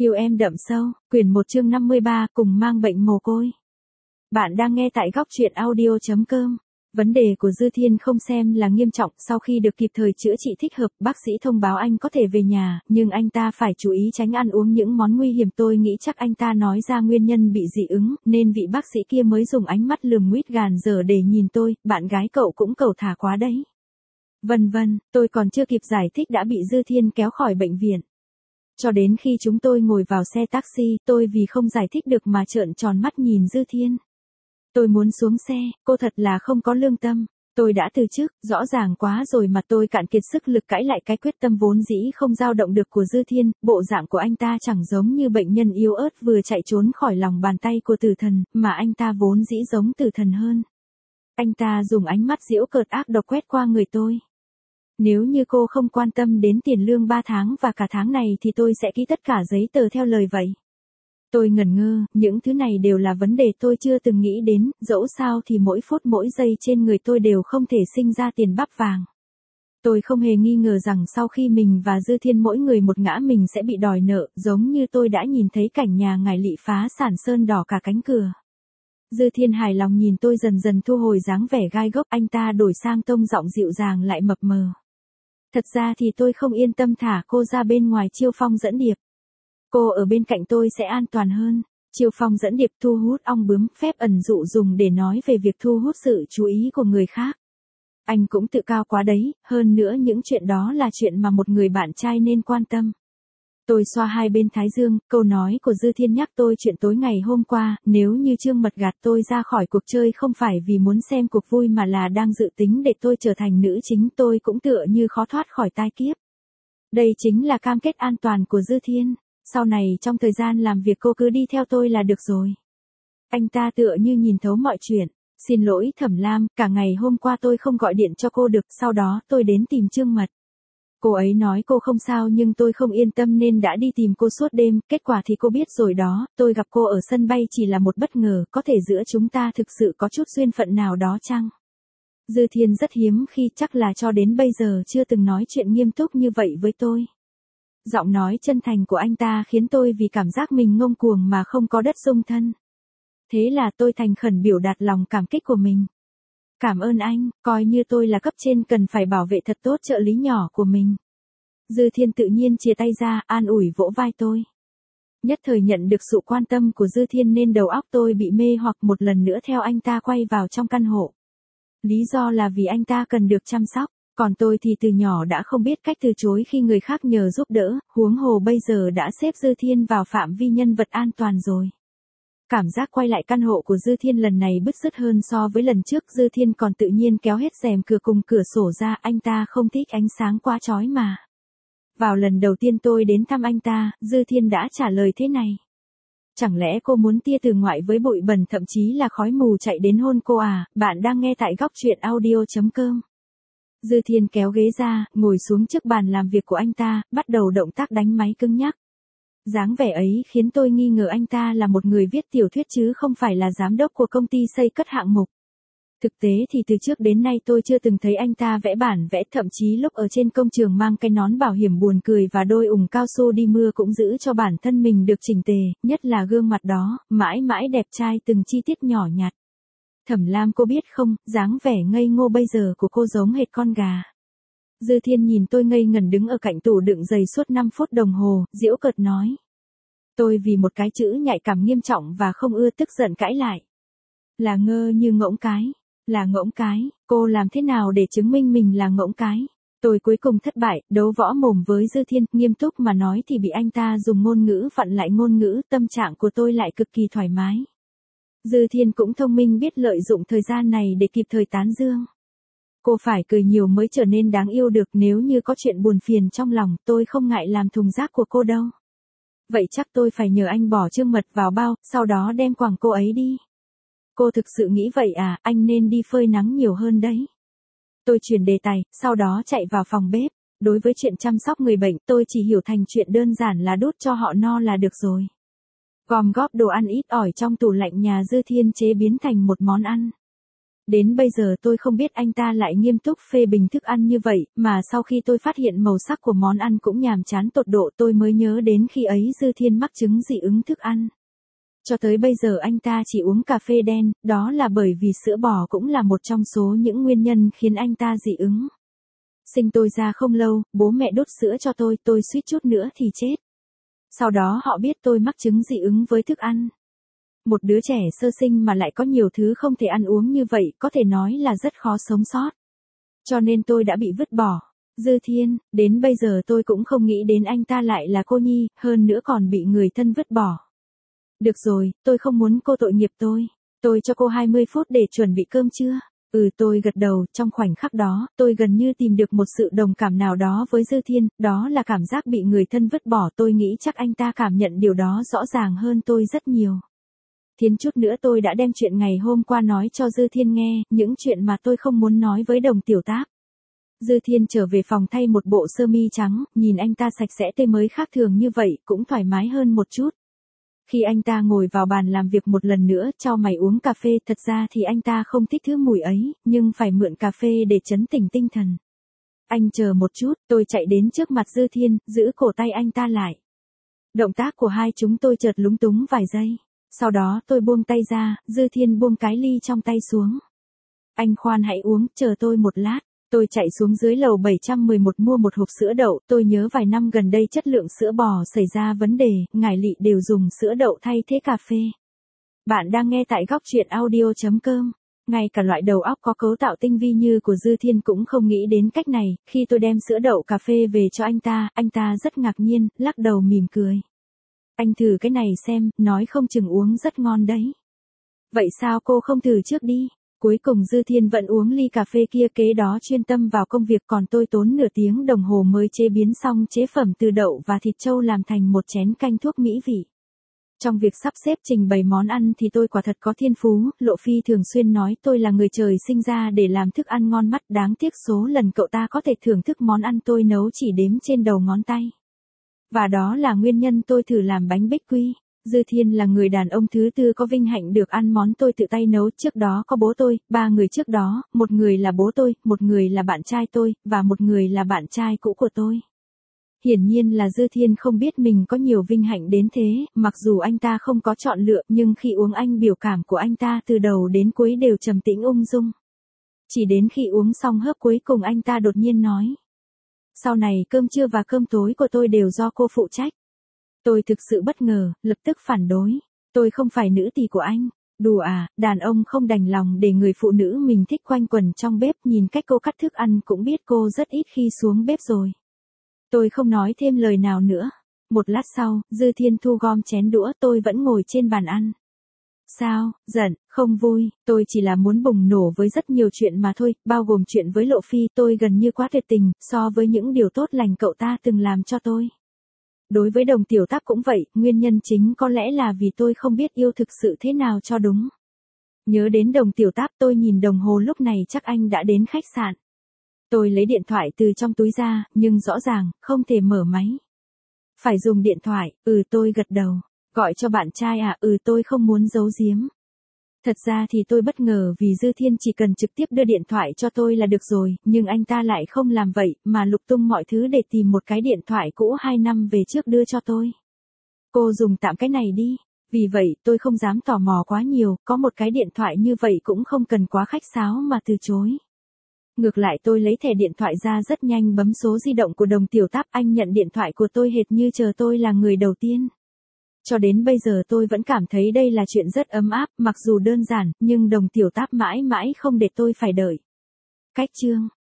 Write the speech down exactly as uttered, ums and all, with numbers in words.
Yêu em đậm sâu, quyển một chương năm mươi ba, cùng mang bệnh mồ côi. Bạn đang nghe tại góc truyện audio chấm com. Vấn đề của Dư Thiên không xem là nghiêm trọng, sau khi được kịp thời chữa trị thích hợp, bác sĩ thông báo anh có thể về nhà, nhưng anh ta phải chú ý tránh ăn uống những món nguy hiểm. Tôi nghĩ chắc anh ta nói ra nguyên nhân bị dị ứng, nên vị bác sĩ kia mới dùng ánh mắt lườm nguýt gàn dở để nhìn tôi, bạn gái cậu cũng cẩu thả quá đấy. Vân vân, tôi còn chưa kịp giải thích đã bị Dư Thiên kéo khỏi bệnh viện. Cho đến khi chúng tôi ngồi vào xe taxi, tôi vì không giải thích được mà trợn tròn mắt nhìn Dư Thiên. Tôi muốn xuống xe, cô thật là không có lương tâm. Tôi đã từ chức, rõ ràng quá rồi mà tôi cạn kiệt sức lực cãi lại cái quyết tâm vốn dĩ không dao động được của Dư Thiên. Bộ dạng của anh ta chẳng giống như bệnh nhân yếu ớt vừa chạy trốn khỏi lòng bàn tay của tử thần, mà anh ta vốn dĩ giống tử thần hơn. Anh ta dùng ánh mắt giễu cợt ác độc quét qua người tôi. Nếu như cô không quan tâm đến tiền lương ba tháng và cả tháng này thì tôi sẽ ký tất cả giấy tờ theo lời vậy. Tôi ngẩn ngơ, những thứ này đều là vấn đề tôi chưa từng nghĩ đến, dẫu sao thì mỗi phút mỗi giây trên người tôi đều không thể sinh ra tiền bắp vàng. Tôi không hề nghi ngờ rằng sau khi mình và Dư Thiên mỗi người một ngã mình sẽ bị đòi nợ, giống như tôi đã nhìn thấy cảnh nhà ngài Lị phá sản sơn đỏ cả cánh cửa. Dư Thiên hài lòng nhìn tôi dần dần thu hồi dáng vẻ gai góc, anh ta đổi sang tông giọng dịu dàng lại mập mờ. Thật ra thì tôi không yên tâm thả cô ra bên ngoài Chiêu Phong dẫn điệp. Cô ở bên cạnh tôi sẽ an toàn hơn. Chiêu Phong dẫn điệp thu hút ong bướm, phép ẩn dụ dùng để nói về việc thu hút sự chú ý của người khác. Anh cũng tự cao quá đấy, hơn nữa những chuyện đó là chuyện mà một người bạn trai nên quan tâm. Tôi xoa hai bên thái dương, câu nói của Dư Thiên nhắc tôi chuyện tối ngày hôm qua, nếu như Trương Mật gạt tôi ra khỏi cuộc chơi không phải vì muốn xem cuộc vui mà là đang dự tính để tôi trở thành nữ chính, tôi cũng tựa như khó thoát khỏi tai kiếp. Đây chính là cam kết an toàn của Dư Thiên, sau này trong thời gian làm việc cô cứ đi theo tôi là được rồi. Anh ta tựa như nhìn thấu mọi chuyện. Xin lỗi Thẩm Lam, cả ngày hôm qua tôi không gọi điện cho cô được, sau đó tôi đến tìm Trương Mật. Cô ấy nói cô không sao nhưng tôi không yên tâm nên đã đi tìm cô suốt đêm, kết quả thì cô biết rồi đó, tôi gặp cô ở sân bay chỉ là một bất ngờ, có thể giữa chúng ta thực sự có chút duyên phận nào đó chăng? Dư Thiên rất hiếm khi, chắc là cho đến bây giờ chưa từng nói chuyện nghiêm túc như vậy với tôi. Giọng nói chân thành của anh ta khiến tôi vì cảm giác mình ngông cuồng mà không có đất dung thân. Thế là tôi thành khẩn biểu đạt lòng cảm kích của mình. Cảm ơn anh, coi như tôi là cấp trên cần phải bảo vệ thật tốt trợ lý nhỏ của mình. Dư Thiên tự nhiên chia tay ra, an ủi vỗ vai tôi. Nhất thời nhận được sự quan tâm của Dư Thiên nên đầu óc tôi bị mê hoặc một lần nữa theo anh ta quay vào trong căn hộ. Lý do là vì anh ta cần được chăm sóc, còn tôi thì từ nhỏ đã không biết cách từ chối khi người khác nhờ giúp đỡ, huống hồ bây giờ đã xếp Dư Thiên vào phạm vi nhân vật an toàn rồi. Cảm giác quay lại căn hộ của Dư Thiên lần này bứt rứt hơn so với lần trước, Dư Thiên còn tự nhiên kéo hết rèm cửa cùng cửa sổ ra, anh ta không thích ánh sáng quá chói mà. Vào lần đầu tiên tôi đến thăm anh ta, Dư Thiên đã trả lời thế này. Chẳng lẽ cô muốn tia từ ngoại với bụi bẩn thậm chí là khói mù chạy đến hôn cô à? Bạn đang nghe tại góc truyện audio chấm com. Dư Thiên kéo ghế ra, ngồi xuống trước bàn làm việc của anh ta, bắt đầu động tác đánh máy cứng nhắc. Dáng vẻ ấy khiến tôi nghi ngờ anh ta là một người viết tiểu thuyết chứ không phải là giám đốc của công ty xây cất hạng mục. Thực tế thì từ trước đến nay tôi chưa từng thấy anh ta vẽ bản vẽ, thậm chí lúc ở trên công trường mang cái nón bảo hiểm buồn cười và đôi ủng cao su đi mưa cũng giữ cho bản thân mình được chỉnh tề, nhất là gương mặt đó, mãi mãi đẹp trai từng chi tiết nhỏ nhặt. Thẩm Lam, cô biết không, dáng vẻ ngây ngô bây giờ của cô giống hệt con gà. Dư Thiên nhìn tôi ngây ngẩn đứng ở cạnh tủ đựng giày suốt năm phút đồng hồ, giễu cợt nói. Tôi vì một cái chữ nhạy cảm nghiêm trọng và không ưa tức giận cãi lại. Là ngơ như ngỗng cái, là ngỗng cái, cô làm thế nào để chứng minh mình là ngỗng cái? Tôi cuối cùng thất bại, đấu võ mồm với Dư Thiên, nghiêm túc mà nói thì bị anh ta dùng ngôn ngữ vặn lại ngôn ngữ, tâm trạng của tôi lại cực kỳ thoải mái. Dư Thiên cũng thông minh biết lợi dụng thời gian này để kịp thời tán dương. Cô phải cười nhiều mới trở nên đáng yêu được, nếu như có chuyện buồn phiền trong lòng, tôi không ngại làm thùng rác của cô đâu. Vậy chắc tôi phải nhờ anh bỏ Trương Mật vào bao, sau đó đem quẳng cô ấy đi. Cô thực sự nghĩ vậy à, anh nên đi phơi nắng nhiều hơn đấy. Tôi chuyển đề tài, sau đó chạy vào phòng bếp. Đối với chuyện chăm sóc người bệnh, tôi chỉ hiểu thành chuyện đơn giản là đút cho họ no là được rồi. Gom góp đồ ăn ít ỏi trong tủ lạnh nhà Dư Thiên chế biến thành một món ăn. Đến bây giờ tôi không biết anh ta lại nghiêm túc phê bình thức ăn như vậy, mà sau khi tôi phát hiện màu sắc của món ăn cũng nhàm chán tột độ tôi mới nhớ đến khi ấy Dư Thiên mắc chứng dị ứng thức ăn. Cho tới bây giờ anh ta chỉ uống cà phê đen, đó là bởi vì sữa bò cũng là một trong số những nguyên nhân khiến anh ta dị ứng. Sinh tôi ra không lâu, bố mẹ đút sữa cho tôi, tôi suýt chút nữa thì chết. Sau đó họ biết tôi mắc chứng dị ứng với thức ăn. Một đứa trẻ sơ sinh mà lại có nhiều thứ không thể ăn uống như vậy có thể nói là rất khó sống sót. Cho nên tôi đã bị vứt bỏ. Dư Thiên, đến bây giờ tôi cũng không nghĩ đến anh ta lại là cô nhi, hơn nữa còn bị người thân vứt bỏ. Được rồi, tôi không muốn cô tội nghiệp tôi. Tôi cho cô hai mươi phút để chuẩn bị cơm trưa. Ừ, tôi gật đầu, trong khoảnh khắc đó, tôi gần như tìm được một sự đồng cảm nào đó với Dư Thiên, đó là cảm giác bị người thân vứt bỏ. Tôi nghĩ chắc anh ta cảm nhận điều đó rõ ràng hơn tôi rất nhiều. Thiến chút nữa tôi đã đem chuyện ngày hôm qua nói cho Dư Thiên nghe, những chuyện mà tôi không muốn nói với Đồng Tiểu Tác. Dư Thiên trở về phòng thay một bộ sơ mi trắng, nhìn anh ta sạch sẽ tươi mới khác thường như vậy, cũng thoải mái hơn một chút. Khi anh ta ngồi vào bàn làm việc một lần nữa, cho mày uống cà phê, thật ra thì anh ta không thích thứ mùi ấy, nhưng phải mượn cà phê để trấn tĩnh tinh thần. Anh chờ một chút, tôi chạy đến trước mặt Dư Thiên, giữ cổ tay anh ta lại. Động tác của hai chúng tôi chợt lúng túng vài giây. Sau đó tôi buông tay ra, Dư Thiên buông cái ly trong tay xuống. Anh khoan hãy uống, chờ tôi một lát. Tôi chạy xuống dưới lầu bảy trăm mười một mua một hộp sữa đậu, tôi nhớ vài năm gần đây chất lượng sữa bò xảy ra vấn đề, ngải lị đều dùng sữa đậu thay thế cà phê. Bạn đang nghe tại góc truyện audio chấm com. Ngay cả loại đầu óc có cấu tạo tinh vi như của Dư Thiên cũng không nghĩ đến cách này, khi tôi đem sữa đậu cà phê về cho anh ta, anh ta rất ngạc nhiên, lắc đầu mỉm cười. Anh thử cái này xem, nói không chừng uống rất ngon đấy. Vậy sao cô không thử trước đi? Cuối cùng Dư Thiên vẫn uống ly cà phê kia, kế đó chuyên tâm vào công việc, còn tôi tốn nửa tiếng đồng hồ mới chế biến xong chế phẩm từ đậu và thịt trâu làm thành một chén canh thuốc mỹ vị. Trong việc sắp xếp trình bày món ăn thì tôi quả thật có thiên phú, Lộ Phi thường xuyên nói tôi là người trời sinh ra để làm thức ăn ngon mắt, đáng tiếc số lần cậu ta có thể thưởng thức món ăn tôi nấu chỉ đếm trên đầu ngón tay. Và đó là nguyên nhân tôi thử làm bánh bích quy. Dư Thiên là người đàn ông thứ tư có vinh hạnh được ăn món tôi tự tay nấu, trước đó có bố tôi, ba người trước đó, một người là bố tôi, một người là bạn trai tôi, và một người là bạn trai cũ của tôi. Hiển nhiên là Dư Thiên không biết mình có nhiều vinh hạnh đến thế, mặc dù anh ta không có chọn lựa, nhưng khi uống anh biểu cảm của anh ta từ đầu đến cuối đều trầm tĩnh ung dung. Chỉ đến khi uống xong hớp cuối cùng anh ta đột nhiên nói. Sau này cơm trưa và cơm tối của tôi đều do cô phụ trách. Tôi thực sự bất ngờ, lập tức phản đối. Tôi không phải nữ tỳ của anh. Đùa à, đàn ông không đành lòng để người phụ nữ mình thích quanh quẩn trong bếp, nhìn cách cô cắt thức ăn cũng biết cô rất ít khi xuống bếp rồi. Tôi không nói thêm lời nào nữa. Một lát sau, Dư Thiên thu gom chén đũa, tôi vẫn ngồi trên bàn ăn. Sao, giận, không vui, tôi chỉ là muốn bùng nổ với rất nhiều chuyện mà thôi, bao gồm chuyện với Lộ Phi, tôi gần như quá tuyệt tình, so với những điều tốt lành cậu ta từng làm cho tôi. Đối với Đồng Tiểu Tác cũng vậy, nguyên nhân chính có lẽ là vì tôi không biết yêu thực sự thế nào cho đúng. Nhớ đến Đồng Tiểu Tác, tôi nhìn đồng hồ, lúc này chắc anh đã đến khách sạn. Tôi lấy điện thoại từ trong túi ra, nhưng rõ ràng, không thể mở máy. Phải dùng điện thoại, ừ tôi gật đầu. Gọi cho bạn trai à, ừ tôi không muốn giấu giếm. Thật ra thì tôi bất ngờ vì Dư Thiên chỉ cần trực tiếp đưa điện thoại cho tôi là được rồi, nhưng anh ta lại không làm vậy, mà lục tung mọi thứ để tìm một cái điện thoại cũ hai năm về trước đưa cho tôi. Cô dùng tạm cái này đi. Vì vậy tôi không dám tò mò quá nhiều, có một cái điện thoại như vậy cũng không cần quá khách sáo mà từ chối. Ngược lại tôi lấy thẻ điện thoại ra rất nhanh bấm số di động của Đồng Tiểu Tác, anh nhận điện thoại của tôi hệt như chờ tôi là người đầu tiên. Cho đến bây giờ tôi vẫn cảm thấy đây là chuyện rất ấm áp, mặc dù đơn giản, nhưng Đồng Tiểu Tác mãi mãi không để tôi phải đợi. Cách chương